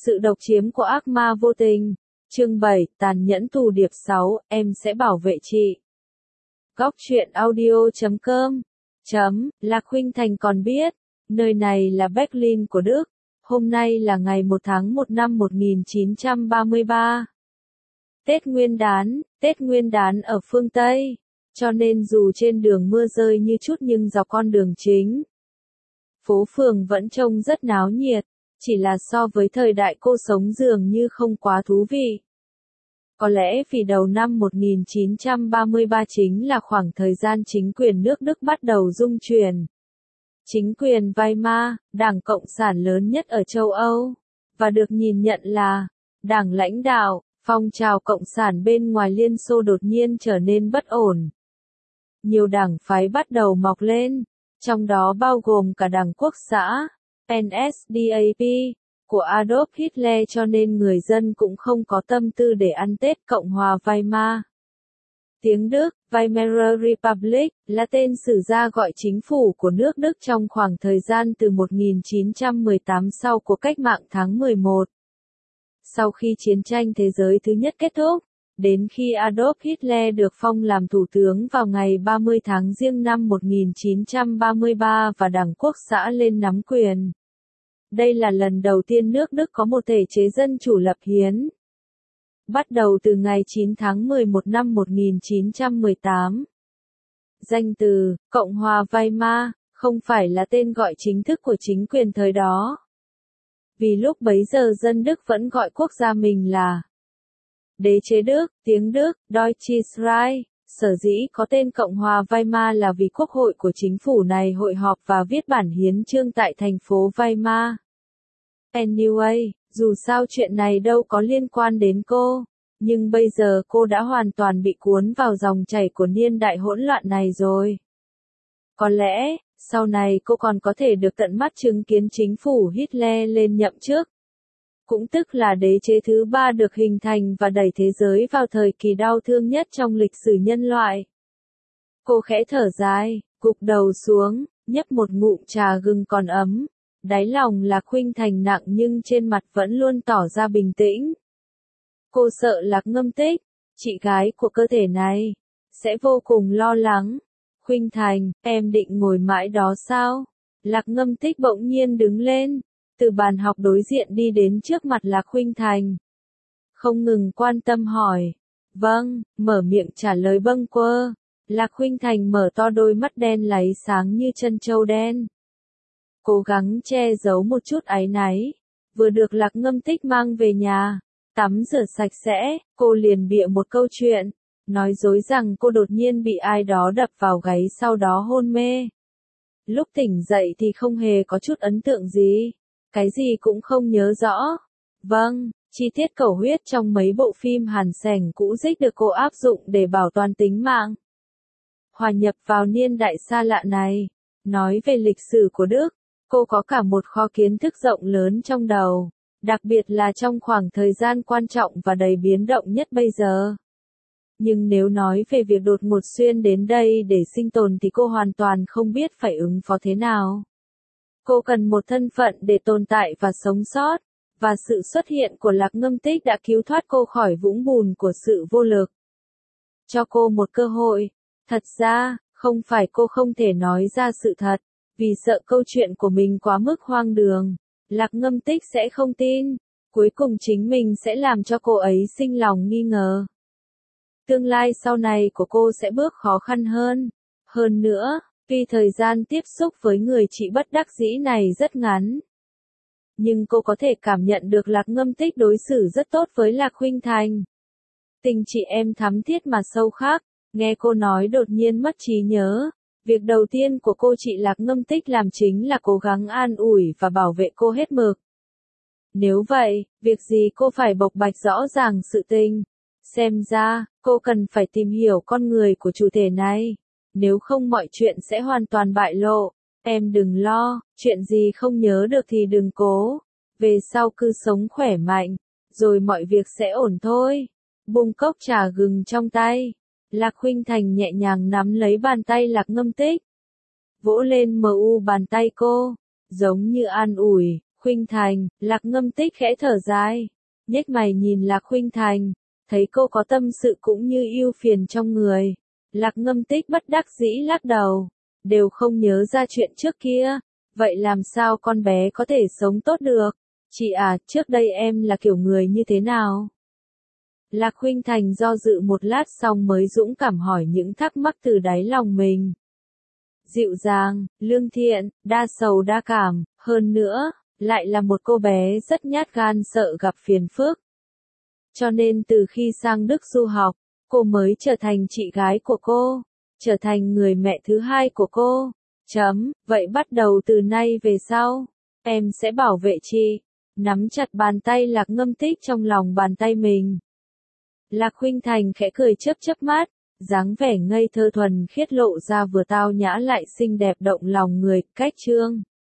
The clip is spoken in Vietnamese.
Sự độc chiếm của ác ma vô tình. Chương 7, tàn nhẫn thù điệp 6, em sẽ bảo vệ chị. Góc truyện audio.com Lạc Khuynh Thành còn biết, nơi này là Berlin của Đức. Hôm nay là ngày 1 tháng 1 năm 1933. Tết Nguyên đán ở phương Tây. Cho nên dù trên đường mưa rơi như chút nhưng dọc con đường chính, phố phường vẫn trông rất náo nhiệt, chỉ là so với thời đại cô sống dường như không quá thú vị. Có lẽ vì đầu năm 1933 chính là khoảng thời gian chính quyền nước Đức bắt đầu rung chuyển. Chính quyền Weimar, đảng Cộng sản lớn nhất ở châu Âu, và được nhìn nhận là đảng lãnh đạo, phong trào Cộng sản bên ngoài Liên Xô đột nhiên trở nên bất ổn. Nhiều đảng phái bắt đầu mọc lên, trong đó bao gồm cả Đảng Quốc xã, NSDAP, của Adolf Hitler, cho nên người dân cũng không có tâm tư để ăn Tết. Cộng hòa Weimar, tiếng Đức, Weimarer Republic, là tên sử gia gọi chính phủ của nước Đức trong khoảng thời gian từ 1918 sau cuộc cách mạng tháng 11. Sau khi chiến tranh thế giới thứ nhất kết thúc, đến khi Adolf Hitler được phong làm thủ tướng vào ngày 30 tháng Giêng năm 1933 và Đảng Quốc xã lên nắm quyền. Đây là lần đầu tiên nước Đức có một thể chế dân chủ lập hiến. Bắt đầu từ ngày 9 tháng 11 năm 1918. Danh từ Cộng hòa Weimar không phải là tên gọi chính thức của chính quyền thời đó. Vì lúc bấy giờ dân Đức vẫn gọi quốc gia mình là Đế chế Đức, tiếng Đức, Deutsches Reich. Sở dĩ có tên Cộng hòa Weimar là vì quốc hội của chính phủ này hội họp và viết bản hiến chương tại thành phố Weimar. Anyway, dù sao chuyện này đâu có liên quan đến cô, nhưng bây giờ cô đã hoàn toàn bị cuốn vào dòng chảy của niên đại hỗn loạn này rồi. Có lẽ, sau này cô còn có thể được tận mắt chứng kiến chính phủ Hitler lên nhậm chức. Cũng tức là đế chế thứ ba được hình thành và đẩy thế giới vào thời kỳ đau thương nhất trong lịch sử nhân loại. Cô khẽ thở dài, gục đầu xuống, nhấp một ngụm trà gừng còn ấm. Đáy lòng Lạc Khuynh Thành nặng nhưng trên mặt vẫn luôn tỏ ra bình tĩnh. Cô sợ Lạc Ngâm Tích, chị gái của cơ thể này, sẽ vô cùng lo lắng. Khuynh Thành, em định ngồi mãi đó sao? Lạc Ngâm Tích bỗng nhiên đứng lên, từ bàn học đối diện đi đến trước mặt Lạc Khuynh Thành. Không ngừng quan tâm hỏi. Vâng, mở miệng trả lời bâng quơ. Lạc Khuynh Thành mở to đôi mắt đen láy sáng như chân trâu đen. Cố gắng che giấu một chút áy náy. Vừa được Lạc Ngâm Tích mang về nhà, tắm rửa sạch sẽ, cô liền bịa một câu chuyện, nói dối rằng cô đột nhiên bị ai đó đập vào gáy sau đó hôn mê. Lúc tỉnh dậy thì không hề có chút ấn tượng gì, cái gì cũng không nhớ rõ. Vâng, chi tiết cầu huyết trong mấy bộ phim Hàn Sẻng cũ dích được cô áp dụng để bảo toàn tính mạng. Hòa nhập vào niên đại xa lạ này, nói về lịch sử của Đức, cô có cả một kho kiến thức rộng lớn trong đầu, đặc biệt là trong khoảng thời gian quan trọng và đầy biến động nhất bây giờ. Nhưng nếu nói về việc đột ngột xuyên đến đây để sinh tồn thì cô hoàn toàn không biết phải ứng phó thế nào. Cô cần một thân phận để tồn tại và sống sót, và sự xuất hiện của Lạc Ngâm Tích đã cứu thoát cô khỏi vũng bùn của sự vô lực. Cho cô một cơ hội. Thật ra, không phải cô không thể nói ra sự thật, vì sợ câu chuyện của mình quá mức hoang đường. Lạc Ngâm Tích sẽ không tin, cuối cùng chính mình sẽ làm cho cô ấy sinh lòng nghi ngờ. Tương lai sau này của cô sẽ bước khó khăn hơn. Hơn nữa, vì thời gian tiếp xúc với người chị bất đắc dĩ này rất ngắn. Nhưng cô có thể cảm nhận được Lạc Ngâm Tích đối xử rất tốt với Lạc Khuynh Thành. Tình chị em thắm thiết mà sâu khác, nghe cô nói đột nhiên mất trí nhớ. Việc đầu tiên của cô chị Lạc Ngâm Tích làm chính là cố gắng an ủi và bảo vệ cô hết mực. Nếu vậy, việc gì cô phải bộc bạch rõ ràng sự tình? Xem ra, cô cần phải tìm hiểu con người của chủ thể này. Nếu không mọi chuyện sẽ hoàn toàn bại lộ. Em đừng lo, chuyện gì không nhớ được thì đừng cố. Về sau cứ sống khỏe mạnh, rồi mọi việc sẽ ổn thôi. Bung cốc trà gừng trong tay. Lạc Khuynh Thành nhẹ nhàng nắm lấy bàn tay Lạc Ngâm Tích. Vỗ lên bàn tay cô, giống như an ủi, Khuynh Thành, Lạc Ngâm Tích khẽ thở dài, nhếch mày nhìn Lạc Khuynh Thành, thấy cô có tâm sự cũng như ưu phiền trong người. Lạc Ngâm Tích bất đắc dĩ lắc đầu, đều không nhớ ra chuyện trước kia, vậy làm sao con bé có thể sống tốt được? Chị à, trước đây em là kiểu người như thế nào? Lạc Khuynh Thành do dự một lát xong mới dũng cảm hỏi những thắc mắc từ đáy lòng mình. Dịu dàng, lương thiện, đa sầu đa cảm, hơn nữa, lại là một cô bé rất nhát gan sợ gặp phiền phức. Cho nên từ khi sang Đức du học, cô mới trở thành chị gái của cô, trở thành người mẹ thứ hai của cô. Vậy bắt đầu từ nay về sau, em sẽ bảo vệ chị. Nắm chặt bàn tay Lạc Ngâm Tích trong lòng bàn tay mình. Lạc Khuynh Thành khẽ cười chớp chớp mắt, dáng vẻ ngây thơ thuần khiết lộ ra vừa tao nhã lại xinh đẹp động lòng người, cách chương.